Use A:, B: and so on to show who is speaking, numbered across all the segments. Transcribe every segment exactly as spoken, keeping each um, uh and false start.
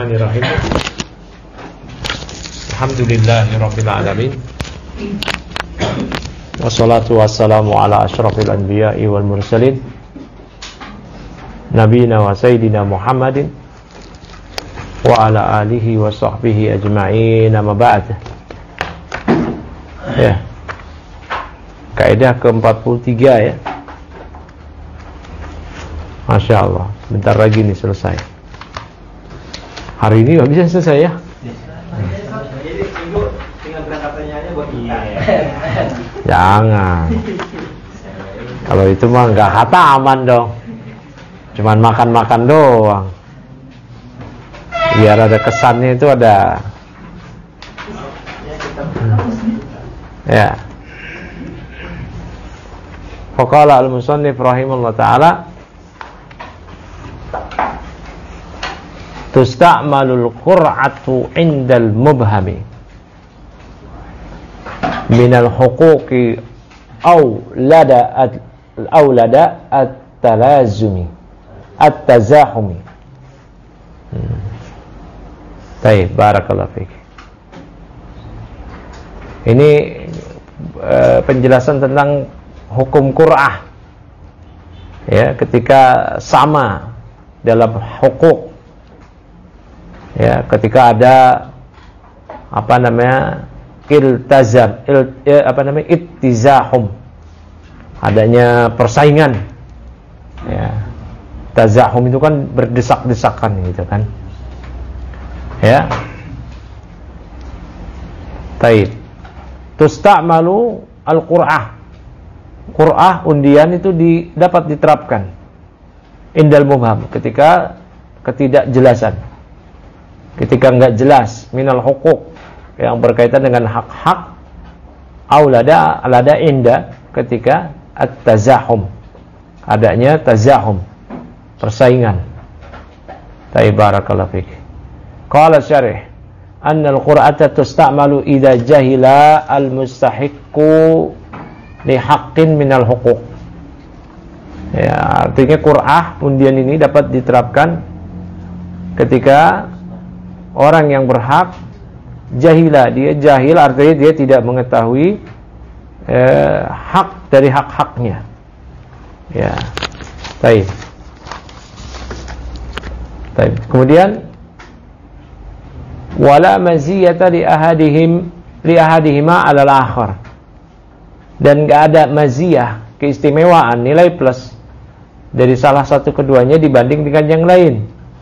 A: Bismillahirrahmanirrahim. Alhamdulillahirabbil alamin. Wassalatu wassalamu ala asyrafil anbiya'i wal mursalin. Nabiyina wa sayyidina Muhammadin wa ala alihi wa sahbihi ajma'in, amma ba'd. Ya. Kaidah ke empat puluh tiga ya. Masya Allah, bentar lagi nih selesai. Hari ini nggak bisa selesai ya?
B: Jadi minggu tinggal berangkatannya aja buat kita.
A: Jangan. Kalau itu mah nggak kata aman dong. Cuman makan-makan doang. Biar ada kesannya itu ada. Ya. Faqala al-musannif rahimahullah ta'ala, tusta'malul qur'atu 'indal mubhami minal huquqi aw lada aw lada at-talazumi at-tazahumi. hmm. Baik, barakallahu fiik. Ini uh, penjelasan tentang hukum qur'ah ya, ketika sama dalam hukuk. Ya, ketika ada apa namanya iltazam, il, ya, apa namanya ittizahum, adanya persaingan. Ya, tazahum itu kan berdesak-desakan gitu kan. Ya. Taib. Tusta'malu al-qur'ah. Qur'ah undian itu di, dapat diterapkan indal mubham, ketika ketidakjelasan. Ketika enggak jelas minal hukuk, yang berkaitan dengan hak-hak, aulada alada inda, ketika at-tazahum, adanya tazahum, persaingan. Taib, barakallahu fiik. Qala syarih anna al-qur'ata tusta'malu idza jahila al-mustahiqqu li haqqin minal hukuk. Ya, artinya qur'ah undian ini dapat diterapkan ketika orang yang berhak jahila, dia jahil artinya dia tidak mengetahui eh, hak dari hak-haknya. Ya. Baik. Baik. Kemudian wala maziyata li ahadihim li ahadihima 'ala al-akhar. Dan enggak ada maziyah, keistimewaan, nilai plus dari salah satu keduanya dibanding dengan yang lain.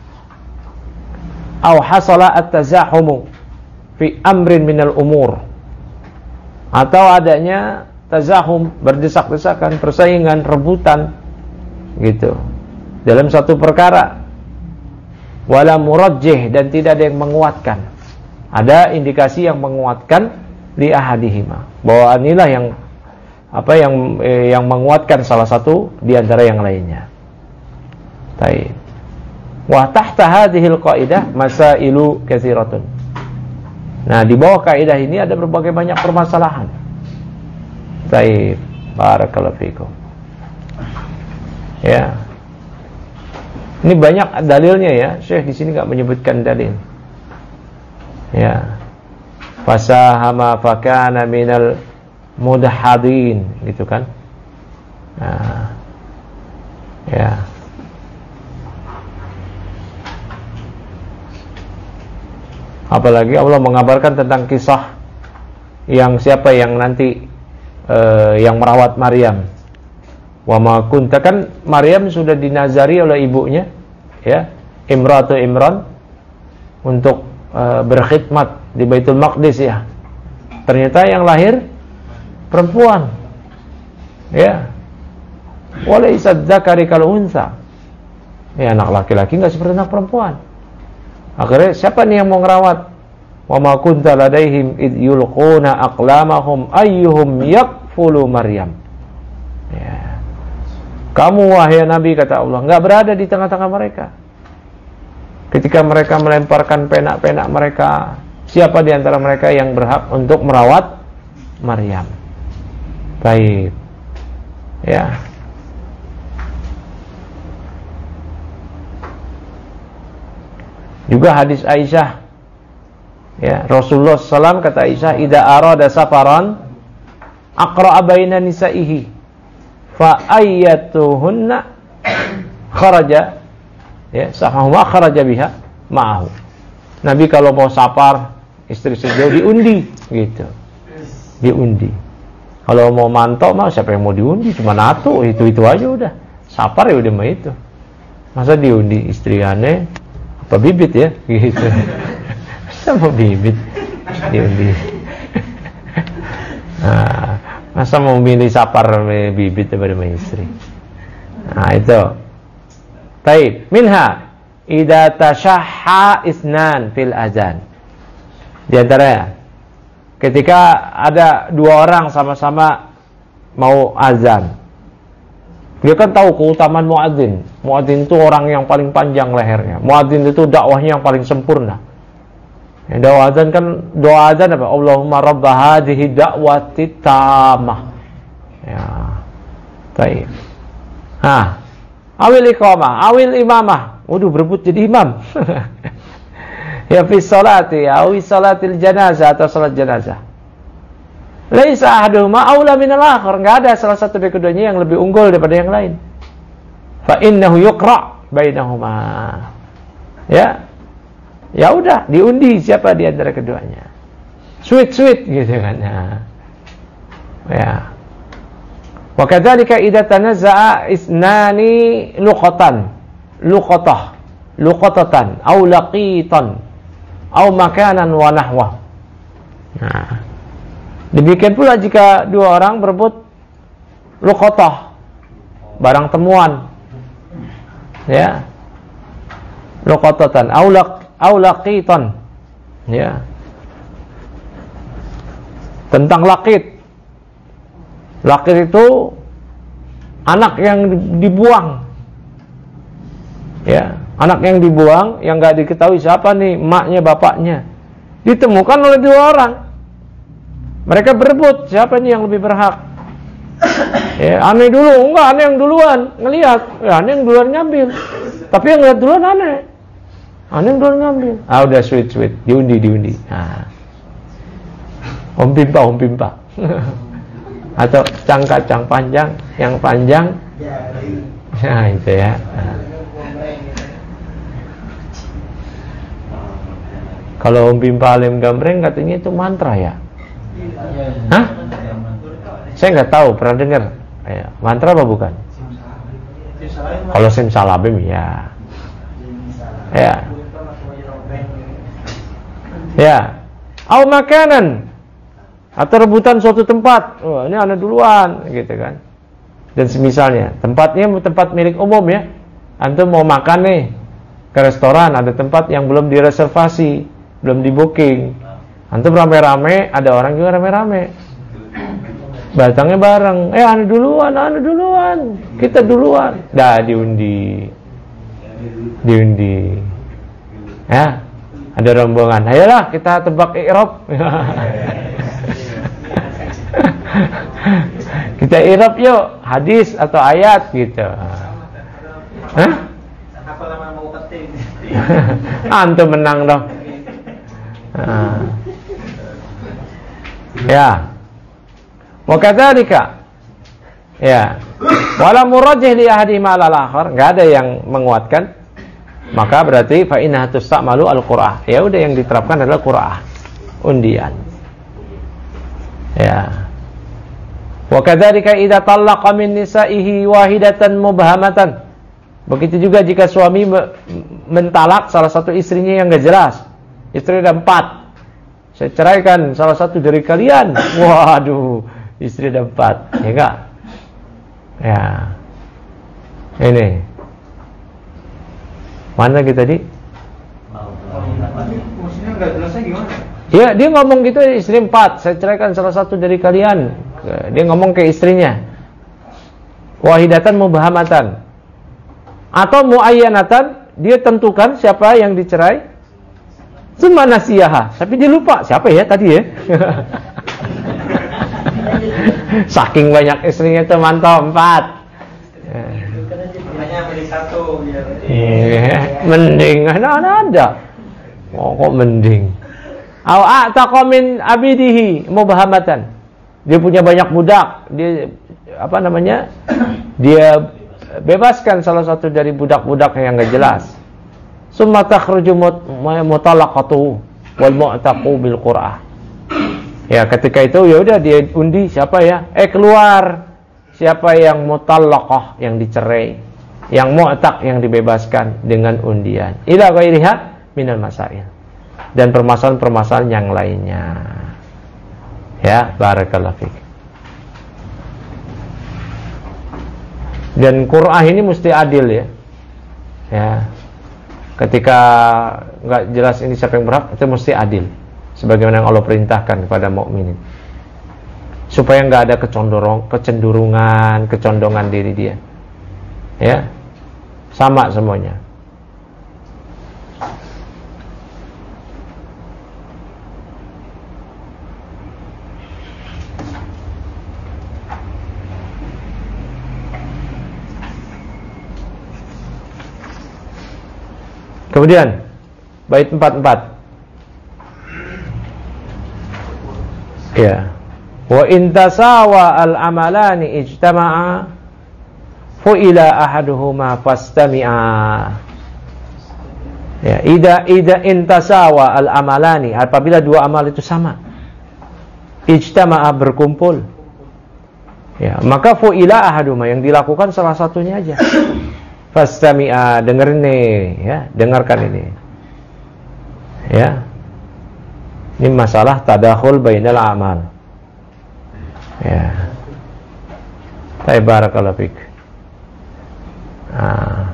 A: Aw hasala at-tazahumu fi amrin minal umur, atau adanya tazahum, berdesak-desakan, persaingan, rebutan gitu dalam satu perkara. Wala murajjih, dan tidak ada yang menguatkan. Ada indikasi yang menguatkan li ahadihima, bahwa inilah yang apa yang eh, yang menguatkan salah satu di antara yang lainnya. Baik. Wa tahta hadhil qaidah masailu katsiratun. Nah, di bawah kaidah ini ada berbagai banyak permasalahan. Baik, barakallahu fikum. Ya. Ini banyak dalilnya ya. Syekh di sini enggak menyebutkan dalil. Ya. Fasahama fakana minal mudahhadin, gitu kan? Nah. Ya. Apalagi Allah mengabarkan tentang kisah yang siapa yang nanti uh, yang merawat Maryam. Wa ma kunta, kan Maryam sudah dinazari oleh ibunya, ya, Imratu Imran, untuk uh, berkhidmat di Baitul Maqdis ya. Ternyata yang lahir perempuan. Ya. Walaysa dzakari kal unsa. Ya, anak laki-laki enggak seperti anak perempuan. Akhirnya siapa nih yang mau ngerawat? Wa ma kunta ladaihim id yulquna aqlamahum ayyuhum yakfulu Maryam. Ya. Kamu wahai Nabi, kata Allah, enggak berada di tengah-tengah mereka ketika mereka melemparkan penak-penak mereka. Siapa di antara mereka yang berhak untuk merawat Maryam? Baik. Ya. Juga hadis Aisyah, ya, Rasulullah sallallahu alaihi wasallam kata Aisyah, "Idza arada safaran aqra'a baina nisa'ihi fa ayyatuhunna kharaja, ya, sahahuma kharaja biha ma'ahu." Nabi kalau mau safar istri sejauh diundi gitu. Diundi. Kalau mau mantau mah siapa yang mau diundi, cuma nato, itu-itu aja udah. Safar ya udah mah itu. Masa diundi istri aneh apa bibit ya gitu. Sama bibit diundi. Nah, masa mau milih safar bibit daripada istri. Nah, itu. Taib, minha idza tashahha isnan fil azan. Di antaranya ketika ada dua orang sama-sama mau azan. Dia kan tahu keutamaan muadzin. Muadzin itu orang yang paling panjang lehernya. Muadzin itu dakwahnya yang paling sempurna. Ya, doa azan kan, doa azan apa? Allahumma rabb hadhihi da'wati tammah. Ya. Baik. Hah. Awil iqamah, awil imamah. Waduh, berebut jadi imam. Ya fi salati, awi salatil janazah atau salat janazah. Laisa ahaduhuma aula minal akhar, enggak ada salah satu dari keduanya yang lebih unggul daripada yang lain. Fa innahu yuqra bainahuma. Ya. Ya udah, diundi siapa di antara keduanya. Sweet-sweet gitu kan. Ya. Ya. Wa kadzalika idza tanazza'a isnani luqatan, luqatah, luqatatan aw laqitan aw makanan wa nahwa. Nah. Demikian pula jika dua orang berebut luqatah, barang temuan. Ya. Luqatatan aw laq aw laqitan. Ya. Tentang laqit. Laqit itu anak yang dibuang. Ya, anak yang dibuang yang enggak diketahui siapa nih, emaknya, bapaknya. Ditemukan oleh dua orang. Mereka berebut siapa nih yang lebih berhak. Ya, aneh dulu, enggak, aneh yang duluan ngelihat. Ya, aneh yang duluan ngambil. Tapi yang lihat duluan aneh. Aneh yang duluan ngambil. Ah, udah sweet-sweet, diundi, diundi. Nah. Om pimpa, om pimpa. Atau cang-kacang panjang, yang panjang. Nah, itu ya. Nah. Kalau om pimpa alim gambreng katanya itu mantra ya. Hah? Saya nggak tahu, pernah dengar. Ya, mantra apa bukan? Kalau simsalabim ya. Ya. Ya. Au makanan atau rebutan suatu tempat. Wah, ini ana duluan gitu kan. Dan semisalnya, tempatnya tempat milik umum ya. Antum mau makan nih ke restoran, ada tempat yang belum direservasi, belum di booking. Antum rame-rame, ada orang juga rame-rame. Batangnya bareng. Eh, anu duluan, anu duluan. Kita duluan. Dah diundi. Diundi. Ya. Ada rombongan. Ayolah kita tebak i'rab. Kita i'rab yuk, hadis atau ayat gitu. Hah?
B: Apa lama mau keting?
A: Antum menang dong. Nah. Ya. Wa kadzalika. Ya. Wala murajjih li ahadi ma al-akhar, enggak ada yang menguatkan. Maka berarti fa inna tusamalu al-qur'ah. Ya udah, yang diterapkan adalah qur'ah. Undian. Ya. Wa kadzalika idza talaqa min nisa'ihi wahidatan mubhamatan. Begitu juga jika suami mentalak salah satu istrinya yang enggak jelas. Istri ada empat. Saya ceraikan salah satu dari kalian. Waduh, istri ada empat. Ya enggak? Ya. Ini. Mana kita tadi?
B: Maksudnya enggak jelasnya gimana?
A: Ya, dia ngomong gitu, istri empat. Saya ceraikan salah satu dari kalian. Dia ngomong ke istrinya. Wahidatan mubhamatan. Atau muayyanatan, dia tentukan siapa yang dicerai. Summa nasiyaha, tapi dia lupa siapa ya tadi ya. Saking banyak istrinya itu mantap empat.
B: Makanya beli satu biar.
A: Iya, mending ada ada. Oh, kok mending. Au a'taqa min abidihi mubhamatan. Dia punya banyak budak, dia apa namanya? Dia bebaskan salah satu dari budak-budak yang enggak jelas. Summa takhruju mutalaqatu wal mu'taqu bil qur'ah. Ya, ketika itu ya udah dia undi siapa ya? Eh keluar siapa yang mutallaqah, yang dicerai, yang mu'taq, yang dibebaskan dengan undian. Ila ghairiha minal masail. Dan permasalahan-permasalahan yang lainnya. Ya, barakallahu fik. Dan Qur'an ini mesti adil ya. Ya. Ketika enggak jelas ini siapa yang berhak, itu mesti adil. Sebagaimana yang Allah perintahkan kepada mukminin. Supaya enggak ada kecondorong, kecenderungan, kecondongan diri dia. Ya. Sama semuanya. Kemudian bait empat puluh empat. Ya. Wa in tasawa al-amalani ijtama'a fa ila ahaduhuma fastami'a. Ya, ida ida in tasawa al-amalani, apabila dua amal itu sama. Ijtama'a, berkumpul. Ya, maka fa ila ahaduhuma, yang dilakukan salah satunya aja. Fastami'a, dengerin nih, ya, dengarkan ini. Ya. Ini masalah tadakhul bainal amal. Ya. Barakallahu fik. Nah.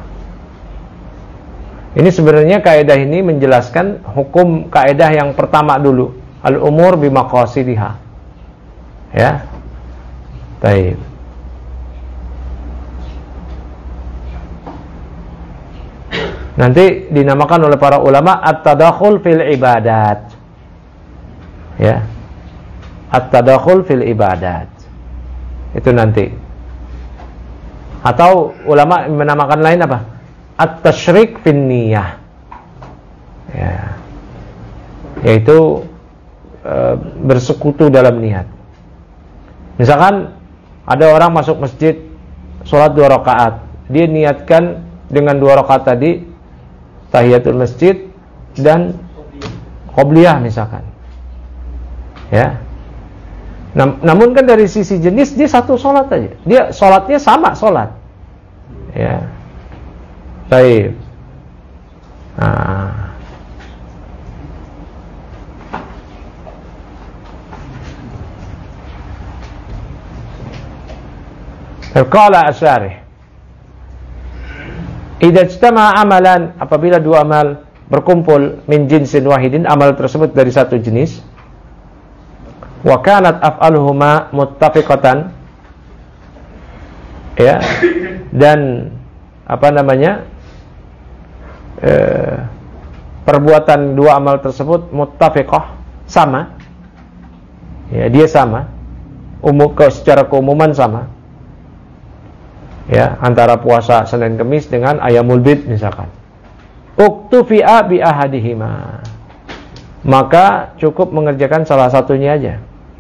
A: Ini sebenarnya kaidah ini menjelaskan hukum kaidah yang pertama dulu, al-umur bimaqasidiha. Ya. Baik. Nanti dinamakan oleh para ulama at-tadakhul fil ibadat. Ya. At-tadakhul fil ibadat. Itu nanti. Atau ulama menamakan lain apa? At-tasyrik fin niyah. Ya. Yaitu e, bersekutu dalam niat. Misalkan ada orang masuk masjid sholat dua rakaat. Dia niatkan dengan dua rakaat tadi tahiyatul masjid dan qobliyah misalkan. Ya. Nam- namun kan dari sisi jenis dia satu sholat aja. Dia sholatnya sama sholat. Ya. Baik. Nah. Qala asyarih. Idza ijtama'a amalan, apabila dua amal berkumpul min jinsin wahidin, amal tersebut dari satu jenis, wa kanat af'aluhuma muttafiqatan, ya, dan apa namanya eh, perbuatan dua amal tersebut muttafiqah, sama, ya, dia sama, umum, secara keumuman sama. Ya, antara puasa Senin Kemis dengan Ayyamul Bid misalkan. Uktufi'a bi ahadihima. Maka cukup mengerjakan salah satunya aja.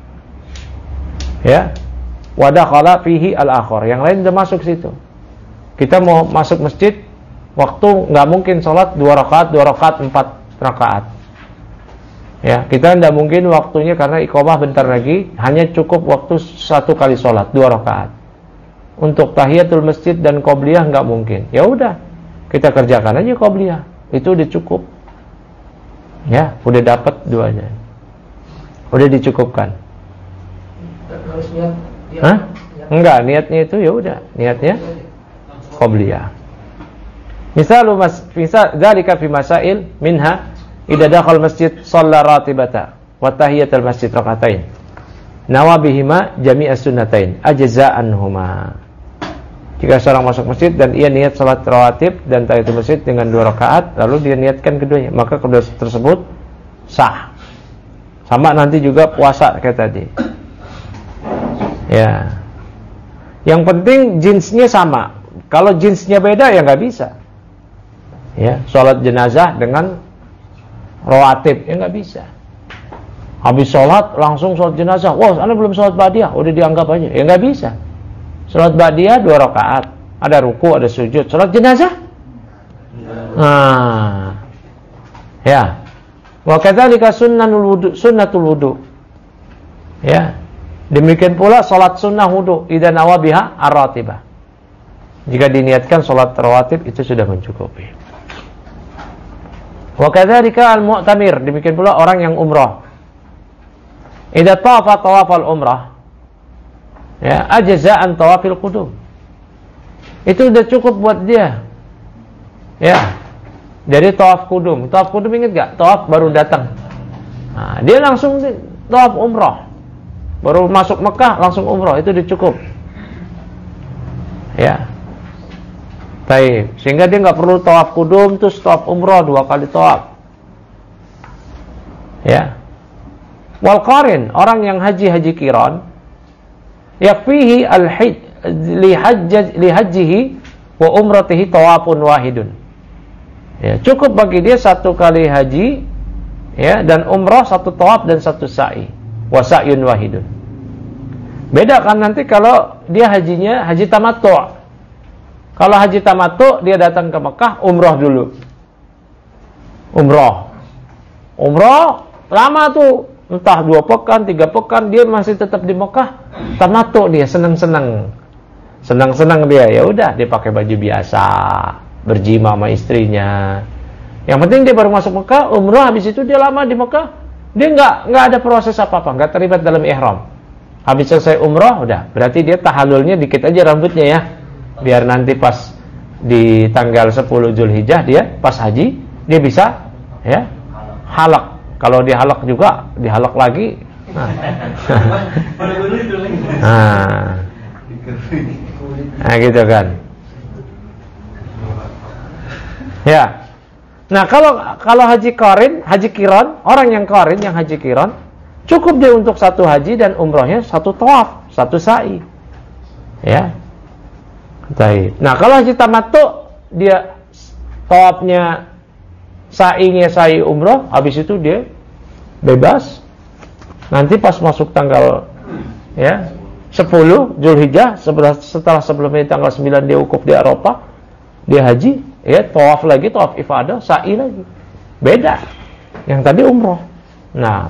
A: Ya. Wa dakhala fihi al-akhar. Yang lain sudah masuk situ. Kita mau masuk masjid, waktu enggak mungkin salat dua rakaat, dua rakaat, empat rakaat. Ya, kita enggak mungkin waktunya karena iqamah bentar lagi, hanya cukup waktu satu kali salat, dua rakaat. Untuk tahiyatul masjid dan qobliyah enggak mungkin. Ya udah, kita kerjakan aja qobliyah. Itu udah cukup. Ya, udah dapat duanya. Udah dicukupkan.
B: Harus niat.
A: Hah? Enggak, niatnya itu ya udah, niatnya qobliyah. Misal mas, misal dzalika fi masail minha idza dakhal masjid shalla ratibata wa tahiyatul masjid rakaatain. Nawa bihima jami'as sunnatain ajza'anhuma. Jika seorang masuk masjid dan ia niat salat rawatib dan tahiyatul masjid dengan dua rakaat, lalu dia niatkan keduanya, maka kedua tersebut sah. Sama nanti juga puasa kayak tadi. Ya. Yang penting jenisnya sama. Kalau jenisnya beda ya nggak bisa. Ya, salat jenazah dengan rawatib, ya nggak bisa. Habis sholat langsung sholat jenazah. Wah, anda belum sholat ba'diyah, udah dianggap aja. Ya nggak bisa. Sholat ba'diyah dua rakaat, ada ruku, ada sujud. Sholat jenazah? Nah, ya. Wa kadzalika sunnahul wudu, sunnatul wudu. Ya. Demikian pula sholat sunnah wudu idza nawa biha ar-ratibah. Jika diniatkan sholat rawatib itu sudah mencukupi. Wa kadzalika al-mu'tamir, demikian pula orang yang umrah. Idza tawafa tawafal umrah, ya, ajza an tawafil qudum. Itu sudah cukup buat dia. Ya. Dari tawaf qudum. Tawaf qudum ingat enggak? Tawaf baru datang. Nah, dia langsung tawaf umrah. Baru masuk Mekah langsung umrah, itu sudah cukup. Ya. Baik, sehingga dia enggak perlu tawaf qudum terus tawaf umrah dua kali tawaf. Ya. Wal qarin, orang yang haji-haji qiran, yakfihi al-hajj li hajj li hajjihi wa umratihi tawafun wahidun. Ya, cukup bagi dia satu kali haji, ya, dan umrah satu tawaf dan satu sa'i, wa sa'yun wahidun. Beda kan nanti kalau dia hajinya haji tamattu'. Kalau haji tamattu' dia datang ke Mekah umrah dulu. Umrah. Umrah lama tuh. Entah dua pekan, tiga pekan, dia masih tetap di Mekah. Tamattu dia, senang-senang, senang-senang dia. Ya udah, dia pakai baju biasa, berjima sama istrinya. Yang penting dia baru masuk Mekah, umrah, habis itu dia lama di Mekah. Dia nggak nggak ada proses apa-apa, nggak terlibat dalam ihram. Habis selesai umrah, udah. Berarti dia tahallulnya dikit aja rambutnya ya, biar nanti pas di tanggal sepuluh Zulhijjah dia pas haji dia bisa ya halak. Kalau dihalak juga, dihalak lagi. Nah, nah. nah gitu kan. Ya. Nah kalau kalau haji qarin, haji qiran, orang yang qarin, yang haji qiran, cukup dia untuk satu haji dan umrahnya satu tawaf, satu sa'i. Ya. Baik. Nah kalau haji tamattu dia tawafnya, sa'inya sa'i umrah, habis itu dia bebas. Nanti pas masuk tanggal ya sepuluh Zulhijjah, setelah sebelumnya tanggal sembilan dia wukuf di Arafah, dia haji, ya tawaf lagi, tawaf ifadah, sa'i lagi. Beda. Yang tadi umrah. Nah,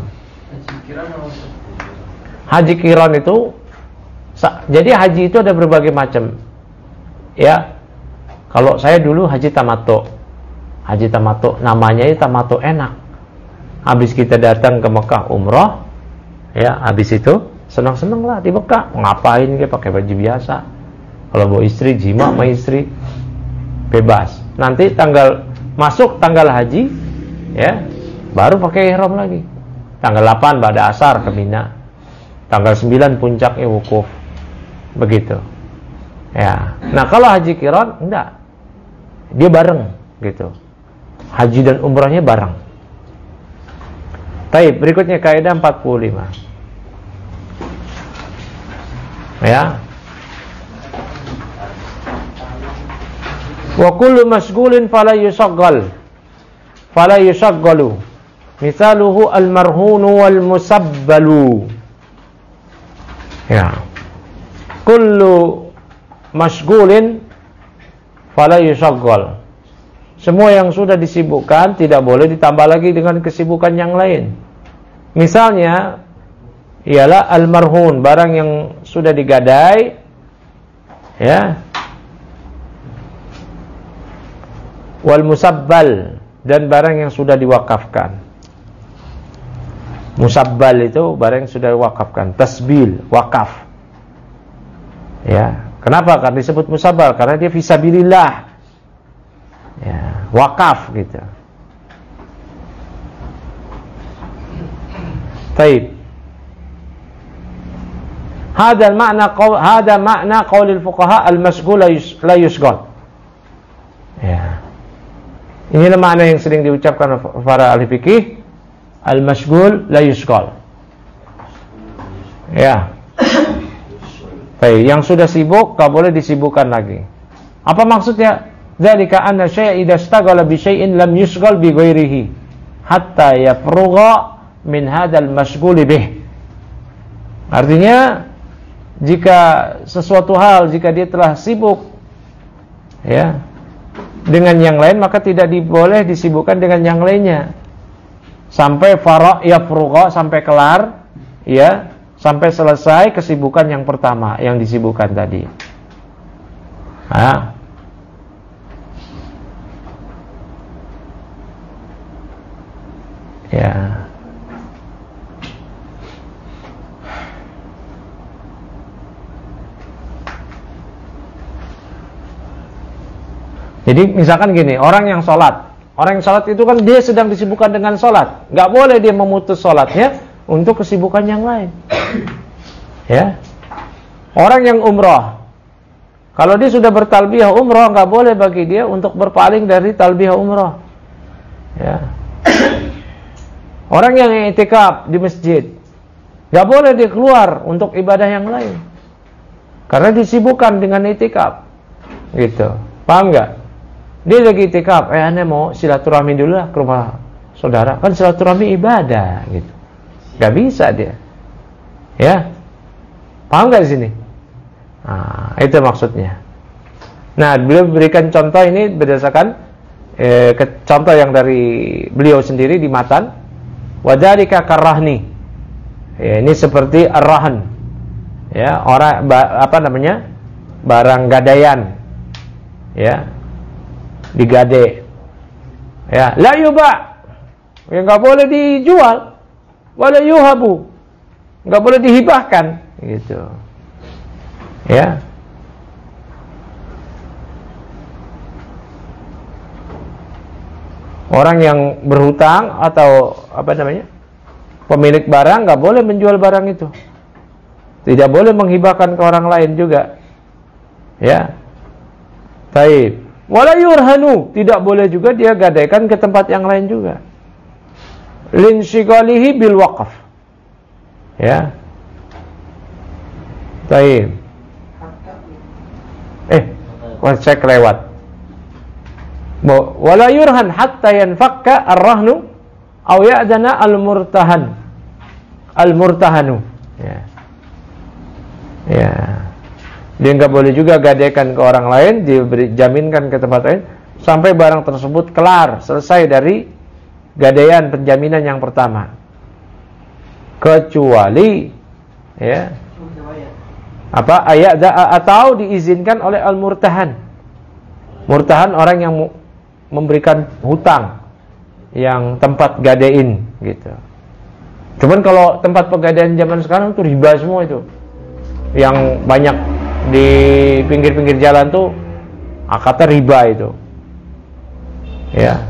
A: haji qiran itu, jadi haji itu ada berbagai macam. Ya. Kalau saya dulu haji tamattu. Haji tamattu, namanya itu tamattu enak. Habis kita datang ke Mekah umrah, ya, habis itu senang-senang lah di Mekah. Ngapain dia pakai baju biasa. Kalau bawa istri, jima sama istri, bebas. Nanti tanggal masuk tanggal haji, ya, baru pakai ihram lagi. Tanggal delapan pada asar ke Mina. Tanggal sembilan puncaknya wukuf. Begitu. Ya. Nah, kalau haji qiran enggak. Dia bareng gitu. Haji dan umrahnya bareng. Baik, berikutnya kaidah empat puluh lima. Ya. Wa kullu mashghulin fala yushaggal. Fala yushaggalu. Misaluhu al-marhunu wal musabbalu. Ya. Kullu mashghulin fala yushaggal. Semua yang sudah disibukkan tidak boleh ditambah lagi dengan kesibukan yang lain. Misalnya ialah al-marhun, barang yang sudah digadai, ya. Wal musabbal, dan barang yang sudah diwakafkan. Musabbal itu barang yang sudah diwakafkan, tasbil, wakaf. Ya, kenapa? Karena disebut musabbal karena dia fisabilillah. Ya, wakaf gitu. Baik. Hada makna qaul hada makna qaulil fuqaha al-mashghul la yushghal. Ya. Inilah makna yang sering diucapkan para ahli fikih, al-mashghul la yushghal. Ya. Baik, yang sudah sibuk enggak boleh disibukkan lagi. Apa maksudnya? Dzalika anna syai'a idza ishtaghala bi syai'in lam yushghal bi ghairihi. hatta yafrugha min hadzal mashghul bih. Artinya jika sesuatu hal, jika dia telah sibuk ya dengan yang lain, maka tidak boleh disibukkan dengan yang lainnya sampai faragh yafrugha, sampai kelar ya, sampai selesai kesibukan yang pertama yang disibukkan tadi. Nah, ya. Jadi misalkan gini, orang yang sholat, orang yang sholat itu kan dia sedang disibukkan dengan sholat, nggak boleh dia memutus sholatnya untuk kesibukan yang lain. Ya, orang yang umroh, kalau dia sudah bertalbiyah umroh, nggak boleh bagi dia untuk berpaling dari talbiyah umroh. Ya, orang yang i'tikaf di masjid, nggak boleh dia keluar untuk ibadah yang lain, karena disibukkan dengan i'tikaf, gitu. Paham nggak? Dia lagi i'tikaf, eh aneh mau silaturahmi dulu lah ke rumah saudara, kan silaturahmi ibadah, gitu. Nggak bisa dia. Ya, paham nggak di sini? Nah, itu maksudnya. Nah, beliau berikan contoh ini berdasarkan eh, ke, contoh yang dari beliau sendiri di matan. Wadarika karahni. Ya, ini seperti ar-rahn. Ya, orang ba, apa namanya? Barang gadaian. Ya. Digade. Ya, la yuba. Ya, enggak boleh dijual. Wala yuhabu. Enggak boleh dihibahkan, gitu. Ya. Orang yang berhutang atau apa namanya? Pemilik barang enggak boleh menjual barang itu. Tidak boleh menghibahkan ke orang lain juga. Ya. Baik. Wala yurhanu, tidak boleh juga dia gadaikan ke tempat yang lain juga. Linshigalihi bil waqf. Ya. Baik. Eh, cek lewat. Wala yurhan hatta yanfakka ar-rahnu aw ya'dana al-murtahan. Al-murtahanu. Ya. Ya. Dia nggak boleh juga gadaikan ke orang lain, dijaminkan ke tempat lain sampai barang tersebut kelar, selesai dari gadaian penjaminan yang pertama. Kecuali ya apa ayat atau diizinkan oleh al-murtahan. Murtahan orang yang memberikan hutang yang tempat gadein, gitu. Cuman kalau tempat pegadaian zaman sekarang itu riba semua itu. Yang banyak di pinggir-pinggir jalan tuh akadnya riba itu. Ya.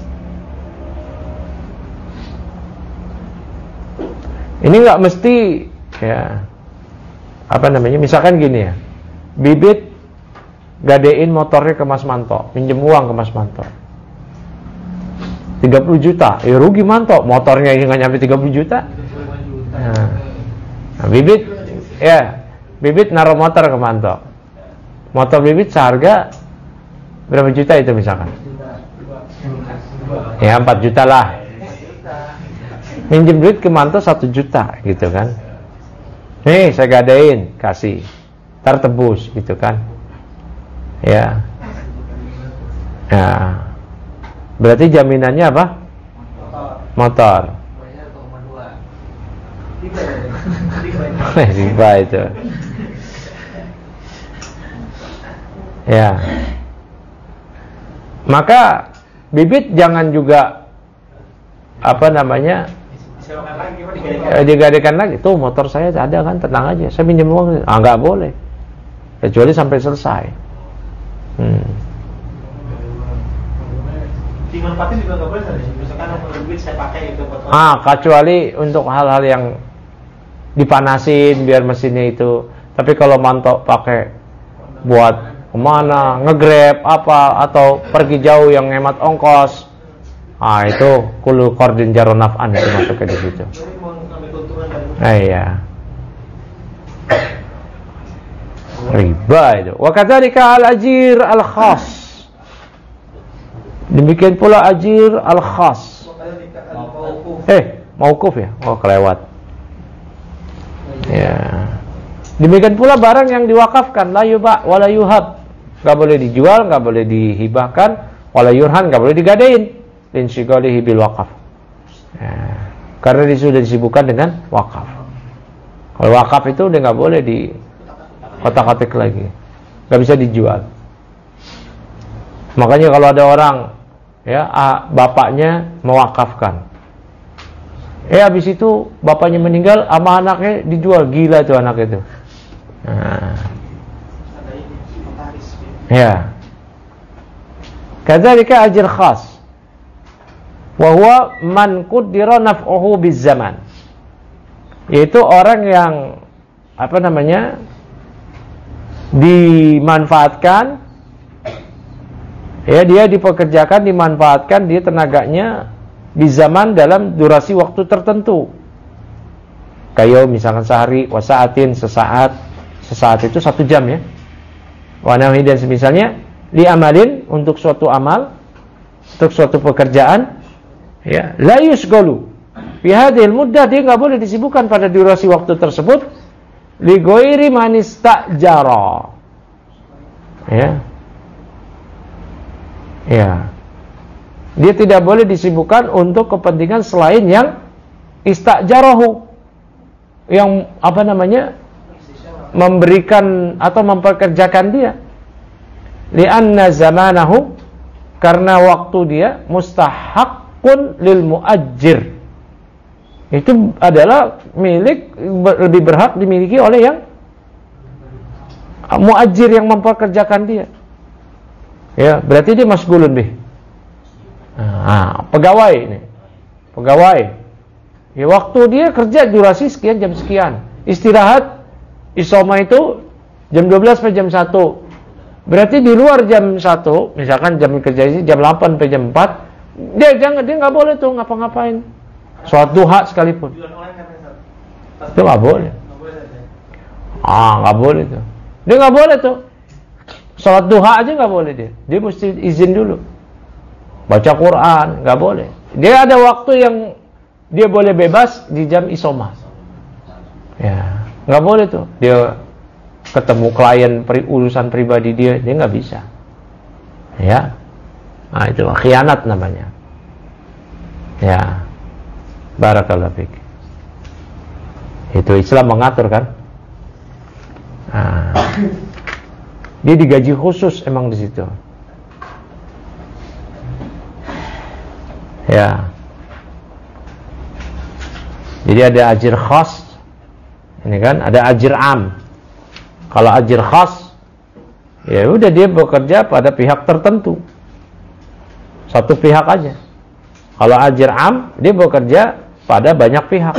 A: Ini nggak mesti ya. Apa namanya? Misalkan gini ya. Bibit gadein motornya ke Mas Manto, pinjem uang ke Mas Manto. tiga puluh juta. Ya rugi Manto, motornya ini nggak nyampe tiga puluh juta. Nah, nah Bibit ya Bibit naruh motor ke Manto. Motor Bibit seharga berapa juta itu misalkan? Ya empat juta lah. Minjem duit ke Manto satu juta gitu kan. Nih saya gadein, kasih. Ntar tebus gitu kan. Ya. Ya. Berarti jaminannya apa? Motor. Riba itu. Ya. Maka Bibit jangan juga apa namanya eh, digadaikan lagi. Tuh motor saya ada kan, tenang aja. Saya pinjam uang. Ah nggak boleh. Kecuali sampai selesai. Hmm.
B: Dimanfaatin juga nggak boleh. Misalkan Bibit saya pakai itu.
A: Ah kecuali untuk hal-hal yang dipanasin biar mesinnya itu. Tapi kalau Manto pakai buat kemana, nge-grab apa atau pergi jauh yang hemat ongkos, ah itu kulu kordin jaronafan itu masuk ke di situ. Nah, iya. Riba itu. Wa kadzalika al-ajir al-khas. Demikian pula ajir al-khas. Eh, mauquf ya? Oh, kelewat. Ya. Demikian pula barang yang diwakafkan, la yuba wa la yuhab. Enggak boleh dijual, enggak boleh dihibahkan, wala yurhan, enggak boleh digadein. Linsyigalihi bil waqaf. Ya. Karena dia sudah disibukkan dengan wakaf. Kalau wakaf itu udah enggak boleh di kotak-katik lagi. Enggak bisa dijual. Makanya kalau ada orang ya, bapaknya mewakafkan. Eh habis itu bapaknya meninggal, sama anaknya dijual, gila tuh anak itu. Nah. Ya. Kadzalika ajr khas. Wa huwa man qaddara naf'uhu bizaman. Yaitu orang yang apa namanya? dimanfaatkan, ya, dia dipekerjakan, dimanfaatkan dia tenaganya di zaman dalam durasi waktu tertentu. Kayak misalkan sehari, wasaatin, sesaat. Sesaat itu satu jam ya. Wanawi dan semisalnya, li amalin, untuk suatu amal, untuk suatu pekerjaan, ya, la yusgalu fi hadhil muddah, dia enggak boleh disibukkan pada durasi waktu tersebut li ghairi man istajara. Ya. Ya. Dia tidak boleh disibukkan untuk kepentingan selain yang istajarahu, yang apa namanya? memberikan atau mempekerjakan dia. Li'anna zamanahu, karena waktu dia mustahaqqun lil muajjir. Itu adalah milik, lebih berhak dimiliki oleh yang muajjir, yang mempekerjakan dia. Ya, berarti dia masgulun bih. Nah, pegawai ini. Pegawai. Ya, waktu dia kerja durasi sekian jam sekian. Istirahat isoma itu jam dua belas sampai jam satu. Berarti di luar jam satu, misalkan jam kerja ini jam delapan sampai jam empat, dia jangan dia enggak boleh tuh ngapa-ngapain. Sholat duha sekalipun. Itu enggak boleh. Ah, enggak boleh tuh. Dia enggak boleh tuh. Sholat duha aja enggak boleh dia. Dia mesti izin dulu. Baca Quran, enggak boleh. Dia ada waktu yang dia boleh bebas di jam isoma. Ya. Nggak boleh tuh, dia ketemu klien peri, urusan pribadi dia, dia nggak bisa. Ya, nah itu khianat namanya. Ya, barakallahu fiik. Itu Islam mengatur kan? Nah, dia digaji khusus emang di situ. Ya, jadi ada ajir khas. Ini kan ada ajir am. Kalau ajir khas, ya udah dia bekerja pada pihak tertentu, satu pihak aja. Kalau ajir am, dia bekerja pada banyak pihak.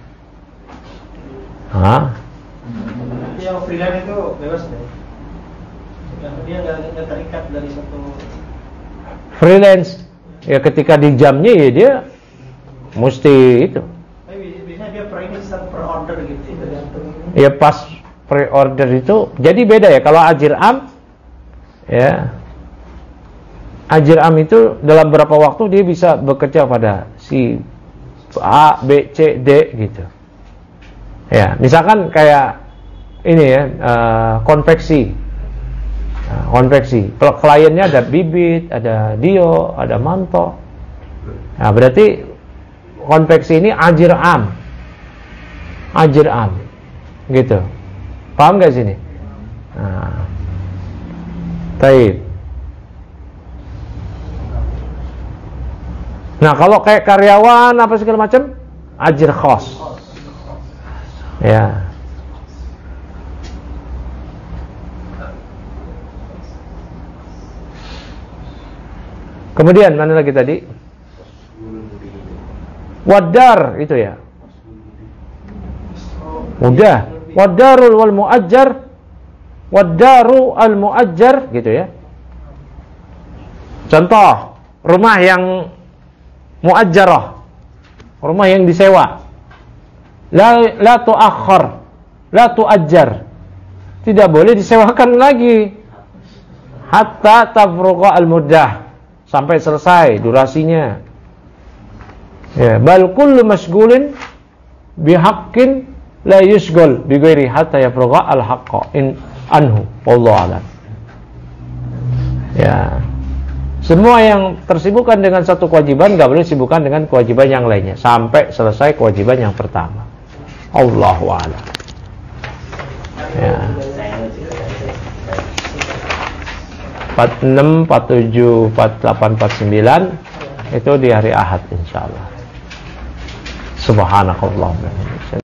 A: Hah?
B: Yang freelance itu bebas deh. Dia nggak terikat dari satu.
A: Freelance, ya ketika di jamnya ya dia mesti itu.
B: Dia per order gitu.
A: Ya pas pre-order itu jadi beda ya. Kalau ajir am, ya ajir am itu dalam berapa waktu dia bisa bekerja pada si A, B, C, D gitu. Ya, misalkan kayak ini ya, uh, konveksi. Nah, konveksi. Kalau kliennya ada Bibit, ada Dio, ada Manto. Nah, berarti konveksi ini ajir am. Ajir am, gitu. Paham gak sini? Nah, baik. Nah, kalau kayak karyawan apa segala macam, ajir khas. Ya. Kemudian mana lagi tadi? Wadar itu ya. Udah, wadarul wal muajjar, wadaru al muajjar gitu ya. Contoh, rumah yang muajjarah, rumah yang disewa. La la tuakhir, la tuajjar. Tidak boleh disewakan lagi hatta tafruqa al muddah, sampai selesai durasinya. Ya, bal kullu masgulin bihaqqin la yusgol bi ghairi hatta yafrugha al haqqa in anhu wallahu a'lam. Ya. Semua yang tersibukkan dengan satu kewajiban enggak boleh sibukkan dengan kewajiban yang lainnya sampai selesai kewajiban yang pertama. Allahu a'lam. Ya. empat puluh enam, empat puluh tujuh, empat puluh delapan, empat puluh sembilan itu di hari Ahad insyaallah. Subhanakallahumma